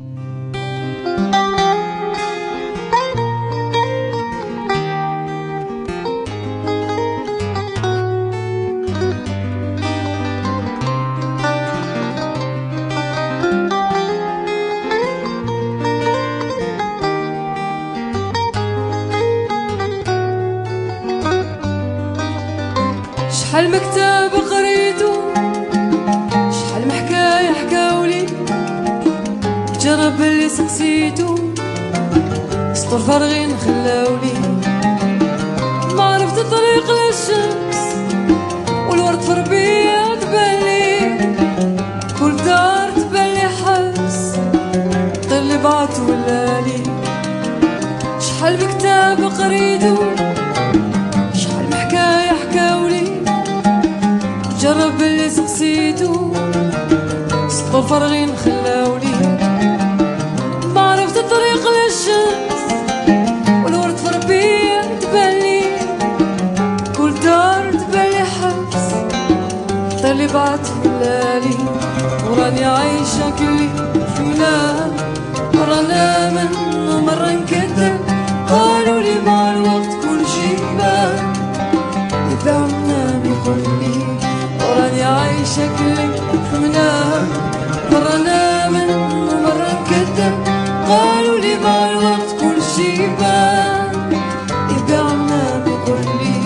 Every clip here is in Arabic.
شحال مكتاب قريتو، شحال محكاية حكاولي، جرب اللي سقسيتو، سطور فارغين خلاولي. ما عرفت الطريق للشمس والورد في ربيع تبالي، كل دار تبالي حبس طير اللي بعت ولالي. شحال مكتاب قريتو، شحال محكاية حكاولي، جرب اللي سقسيتو، سطور فارغين خلاولي. ما عرفت الطريق للشمس والورد في ربيع تبالي، كل دار تبالي حبس طير اللي بعت ولالي. وراني عايشة كلي في منام، مرة نامن ومرة نكذب، قالولي مع الوقت كل شي بان، إذا منام يقولي. وراني عايشة كلي في منام، مرة نامن ومرة نكذب، قالولي مع الوقت كل شي بان، إذا منام يقولي.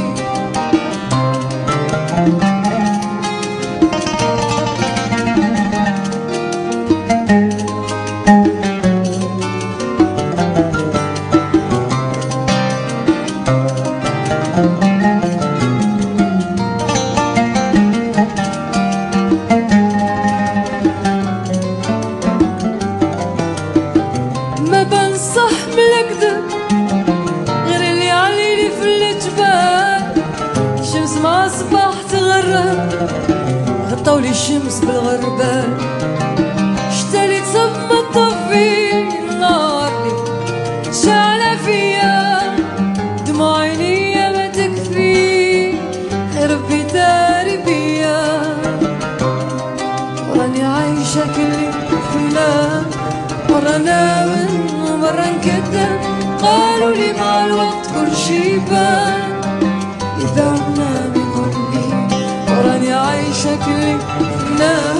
ما بنصح من الكذب غير اللي عليلي في الجبال، الشمس مع صباح تغرب، غطاولي الشمس بالغربال. شتالي تصب ما تطفي النار لي شعلة فيا، دموع عينيا ما تكفي، ربي داري بيا. وراني عايشة كلي في منام، مرة نامن ومرة نكذب، قالولي مع الوقت كل شي بان، إذا منام يقولي. وراني عايشة كلي في منام،